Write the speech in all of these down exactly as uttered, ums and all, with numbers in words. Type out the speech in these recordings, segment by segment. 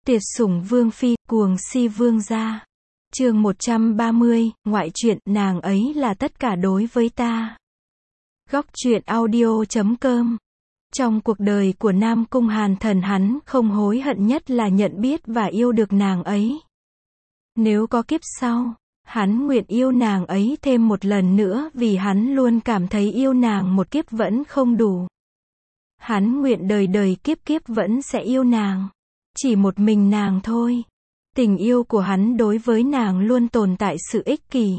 Tuyệt sủng vương phi, cuồng si vương gia. Chương một trăm ba mươi, ngoại truyện, nàng ấy là tất cả đối với ta. Góc truyện audio chấm com. Trong cuộc đời của Nam Cung Hàn Thần, hắn không hối hận nhất là nhận biết và yêu được nàng ấy. Nếu có kiếp sau, hắn nguyện yêu nàng ấy thêm một lần nữa vì hắn luôn cảm thấy yêu nàng một kiếp vẫn không đủ. Hắn nguyện đời đời kiếp kiếp vẫn sẽ yêu nàng. Chỉ một mình nàng thôi. Tình yêu của hắn đối với nàng luôn tồn tại sự ích kỷ,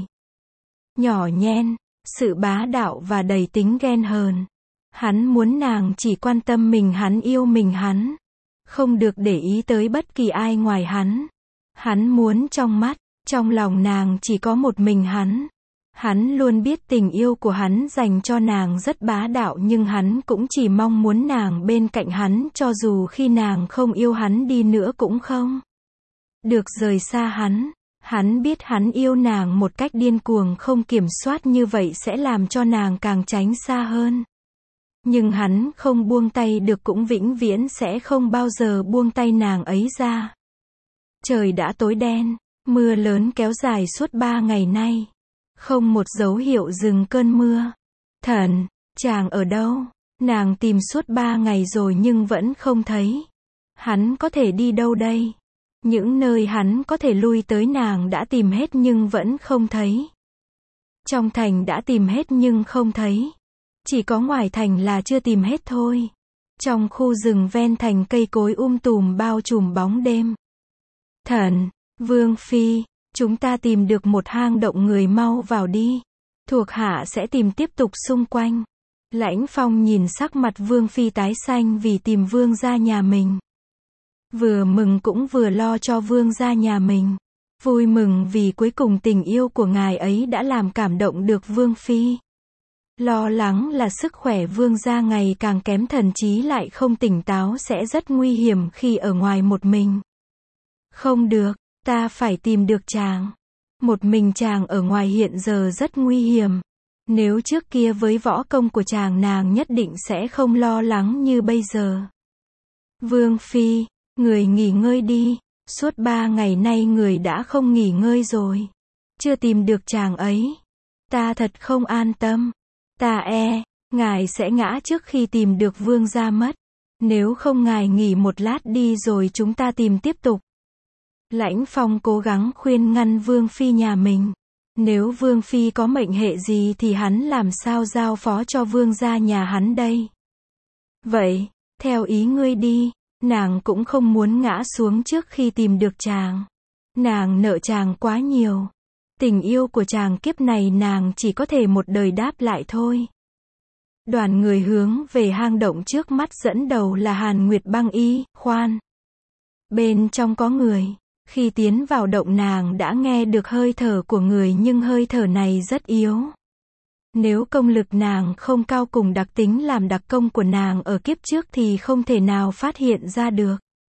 nhỏ nhen, sự bá đạo và đầy tính ghen hờn. Hắn muốn nàng chỉ quan tâm mình, hắn yêu mình, hắn không được để ý tới bất kỳ ai ngoài hắn. Hắn muốn trong mắt, trong lòng nàng chỉ có một mình hắn. Hắn luôn biết tình yêu của hắn dành cho nàng rất bá đạo, nhưng hắn cũng chỉ mong muốn nàng bên cạnh hắn, cho dù khi nàng không yêu hắn đi nữa cũng không được rời xa hắn. Hắn biết hắn yêu nàng một cách điên cuồng không kiểm soát, như vậy sẽ làm cho nàng càng tránh xa hơn. Nhưng hắn không buông tay được, cũng vĩnh viễn sẽ không bao giờ buông tay nàng ấy ra. Trời đã tối đen, mưa lớn kéo dài suốt ba ngày nay. Không một dấu hiệu dừng cơn mưa. Thần, chàng ở đâu? Nàng tìm suốt ba ngày rồi nhưng vẫn không thấy. Hắn có thể đi đâu đây? Những nơi hắn có thể lui tới nàng đã tìm hết nhưng vẫn không thấy. Trong thành đã tìm hết nhưng không thấy. Chỉ có ngoài thành là chưa tìm hết thôi. Trong khu rừng ven thành, cây cối um tùm bao trùm bóng đêm. Thần, vương phi, chúng ta tìm được một hang động, người mau vào đi. Thuộc hạ sẽ tìm tiếp tục xung quanh. Lãnh Phong nhìn sắc mặt vương phi tái xanh vì tìm vương gia nhà mình. Vừa mừng cũng vừa lo cho vương gia nhà mình. Vui mừng vì cuối cùng tình yêu của ngài ấy đã làm cảm động được vương phi. Lo lắng là sức khỏe vương gia ngày càng kém, thần trí lại không tỉnh táo, sẽ rất nguy hiểm khi ở ngoài một mình. Không được, ta phải tìm được chàng. Một mình chàng ở ngoài hiện giờ rất nguy hiểm. Nếu trước kia với võ công của chàng, nàng nhất định sẽ không lo lắng như bây giờ. Vương phi, người nghỉ ngơi đi. Suốt ba ngày nay người đã không nghỉ ngơi rồi. Chưa tìm được chàng ấy. Ta thật không an tâm. Ta e, ngài sẽ ngã trước khi tìm được vương gia mất. Nếu không ngài nghỉ một lát đi rồi chúng ta tìm tiếp tục. Lãnh Phong cố gắng khuyên ngăn vương phi nhà mình. Nếu vương phi có mệnh hệ gì thì hắn làm sao giao phó cho vương gia nhà hắn đây? Vậy, theo ý ngươi đi. Nàng cũng không muốn ngã xuống trước khi tìm được chàng. Nàng nợ chàng quá nhiều. Tình yêu của chàng kiếp này nàng chỉ có thể một đời đáp lại thôi. Đoàn người hướng về hang động trước mắt, dẫn đầu là Hàn Nguyệt băng y, khoan. Bên trong có người. Khi tiến vào động nàng đã nghe được hơi thở của người, nhưng hơi thở này rất yếu. Nếu công lực nàng không cao cùng đặc tính làm đặc công của nàng ở kiếp trước thì không thể nào phát hiện ra được.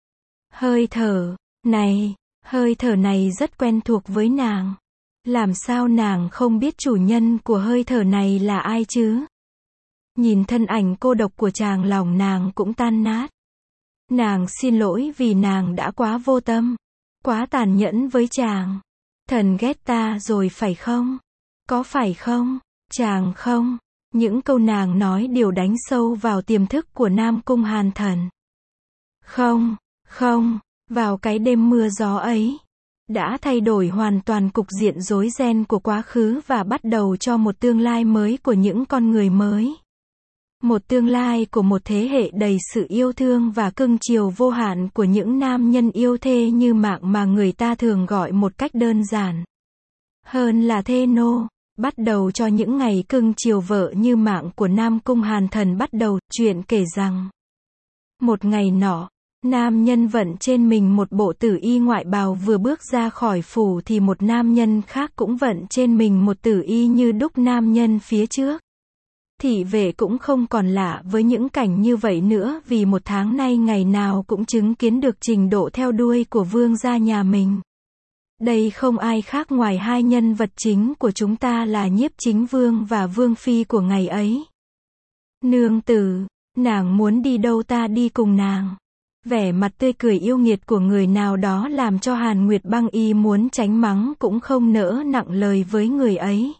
Hơi thở này, hơi thở này rất quen thuộc với nàng. Làm sao nàng không biết chủ nhân của hơi thở này là ai chứ? Nhìn thân ảnh cô độc của chàng, lòng nàng cũng tan nát. Nàng xin lỗi vì nàng đã quá vô tâm, quá tàn nhẫn với chàng. Thần ghét ta rồi phải không? Có phải không? Chàng không. Những câu nàng nói đều đánh sâu vào tiềm thức của Nam Cung Hàn Thần. Không, không, vào cái đêm mưa gió ấy, đã thay đổi hoàn toàn cục diện rối ren của quá khứ và bắt đầu cho một tương lai mới của những con người mới. Một tương lai của một thế hệ đầy sự yêu thương và cưng chiều vô hạn của những nam nhân yêu thê như mạng mà người ta thường gọi một cách đơn giản hơn là thê nô. Bắt đầu cho những ngày cưng chiều vợ như mạng của Nam Cung Hàn Thần. Bắt đầu, chuyện kể rằng một ngày nọ, nam nhân vận trên mình một bộ tử y ngoại bào vừa bước ra khỏi phủ thì một nam nhân khác cũng vận trên mình một tử y như đúc nam nhân phía trước. Thị vệ cũng không còn lạ với những cảnh như vậy nữa, vì một tháng nay ngày nào cũng chứng kiến được trình độ theo đuôi của vương gia nhà mình. Đây không ai khác ngoài hai nhân vật chính của chúng ta là Nhiếp Chính Vương và Vương Phi của ngày ấy. Nương tử, nàng muốn đi đâu ta đi cùng nàng. Vẻ mặt tươi cười yêu nghiệt của người nào đó làm cho Hàn Nguyệt Băng Y muốn tránh mắng cũng không nỡ nặng lời với người ấy.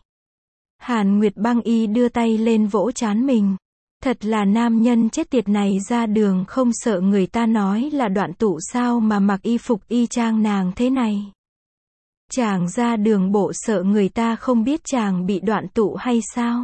Hàn Nguyệt Băng Y đưa tay lên vỗ trán mình. Thật là nam nhân chết tiệt này, ra đường không sợ người ta nói là Đoạn Tụ sao mà mặc y phục y chang nàng thế này. Chàng ra đường bộ sợ người ta không biết chàng bị Đoạn Tụ hay sao?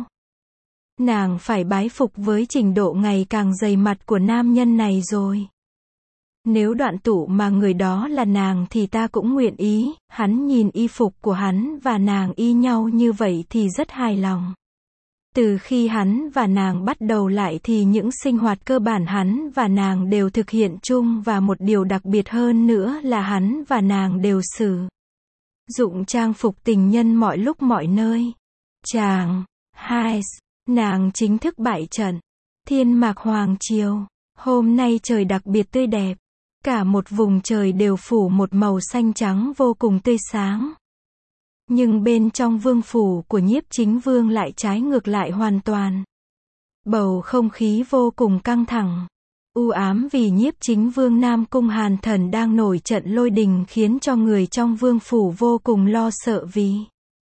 Nàng phải bái phục với trình độ ngày càng dày mặt của nam nhân này rồi. Nếu Đoạn Tụ mà người đó là nàng thì ta cũng nguyện ý. Hắn nhìn y phục của hắn và nàng y nhau như vậy thì rất hài lòng. Từ khi hắn và nàng bắt đầu lại thì những sinh hoạt cơ bản hắn và nàng đều thực hiện chung, và một điều đặc biệt hơn nữa là hắn và nàng đều sử dụng trang phục tình nhân mọi lúc mọi nơi. Chàng, hai, nàng chính thức bại trận. Thiên mạc hoàng triều. Hôm nay trời đặc biệt tươi đẹp. Cả một vùng trời đều phủ một màu xanh trắng vô cùng tươi sáng. Nhưng bên trong vương phủ của Nhiếp Chính Vương lại trái ngược lại hoàn toàn. Bầu không khí vô cùng căng thẳng, u ám vì Nhiếp Chính Vương Nam Cung Hàn Thần đang nổi trận lôi đình, khiến cho người trong vương phủ vô cùng lo sợ vì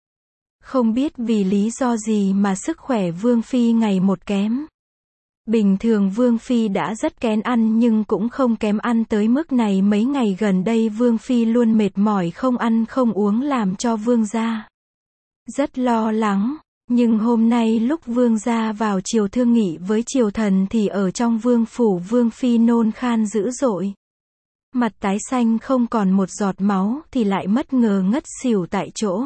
không biết vì lý do gì mà sức khỏe Vương Phi ngày một kém. Bình thường Vương Phi đã rất kén ăn nhưng cũng không kém ăn tới mức này. Mấy ngày gần đây Vương Phi luôn mệt mỏi không ăn không uống làm cho Vương gia rất lo lắng. Nhưng hôm nay lúc Vương gia vào triều thương nghị với triều thần thì ở trong vương phủ Vương Phi nôn khan dữ dội. Mặt tái xanh không còn một giọt máu thì lại mất ngờ ngất xỉu tại chỗ.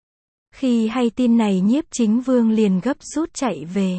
Khi hay tin này Nhiếp Chính Vương liền gấp rút chạy về.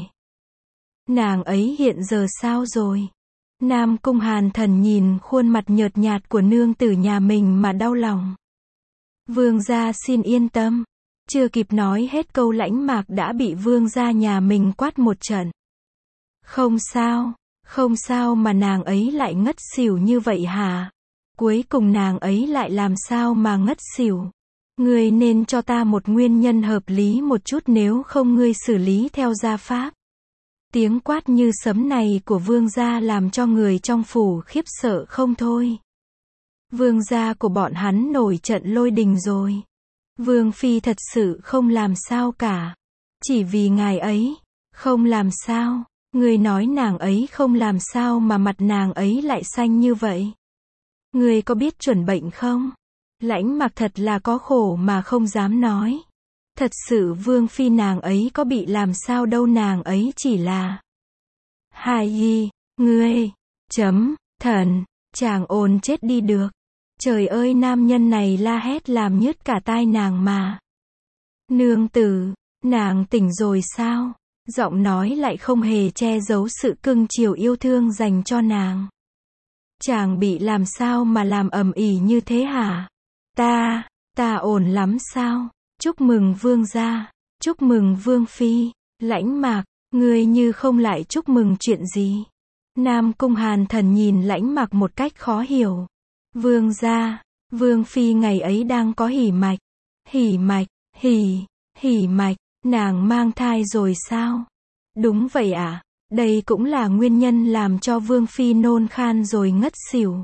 Nàng ấy hiện giờ sao rồi? Nam Cung Hàn Thần nhìn khuôn mặt nhợt nhạt của nương tử nhà mình mà đau lòng. Vương gia xin yên tâm. Chưa kịp nói hết câu Lãnh Mạc đã bị vương gia nhà mình quát một trận. Không sao, không sao mà nàng ấy lại ngất xỉu như vậy hả? Cuối cùng nàng ấy lại làm sao mà ngất xỉu? Ngươi nên cho ta một nguyên nhân hợp lý một chút, nếu không ngươi xử lý theo gia pháp. Tiếng quát như sấm này của vương gia làm cho người trong phủ khiếp sợ không thôi. Vương gia của bọn hắn nổi trận lôi đình rồi. Vương Phi thật sự không làm sao cả. Chỉ vì ngài ấy không làm sao. Người nói nàng ấy không làm sao mà mặt nàng ấy lại xanh như vậy. Người có biết chuẩn bệnh không? Lãnh Mạc thật là có khổ mà không dám nói. Thật sự Vương Phi nàng ấy có bị làm sao đâu, nàng ấy chỉ là hài nhi. Ngươi, chấm, thần, chàng ồn chết đi được. Trời ơi, nam nhân này la hét làm nhức cả tai nàng mà. Nương tử, nàng tỉnh rồi sao? Giọng nói lại không hề che giấu sự cưng chiều yêu thương dành cho nàng. Chàng bị làm sao mà làm ầm ĩ như thế hả? Ta, ta ổn lắm sao? Chúc mừng vương gia, chúc mừng Vương Phi. Lãnh Mạc, ngươi như không lại chúc mừng chuyện gì? Nam Cung Hàn Thần nhìn Lãnh Mạc một cách khó hiểu. Vương gia, Vương Phi ngày ấy đang có hỉ mạch. Hỉ mạch, hỉ, hỉ mạch, nàng mang thai rồi sao? Đúng vậy ạ, à? Đây cũng là nguyên nhân làm cho Vương Phi nôn khan rồi ngất xỉu.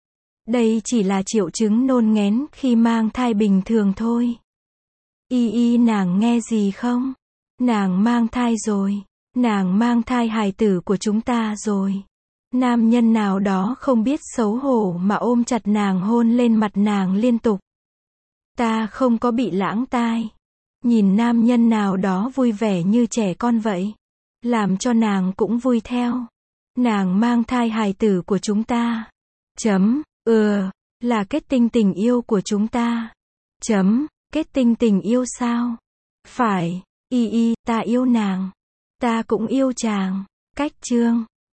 Đây chỉ là triệu chứng nôn nghén khi mang thai bình thường thôi. Y y nàng nghe gì không? Nàng mang thai rồi. Nàng mang thai hài tử của chúng ta rồi. Nam nhân nào đó không biết xấu hổ mà ôm chặt nàng hôn lên mặt nàng liên tục. Ta không có bị lãng tai. Nhìn nam nhân nào đó vui vẻ như trẻ con vậy. Làm cho nàng cũng vui theo. Nàng mang thai hài tử của chúng ta. Chấm, ừ, là kết tinh tình yêu của chúng ta. Chấm, kết tinh tình yêu sao? Phải, y y, ta yêu nàng. Ta cũng yêu chàng. Cách chương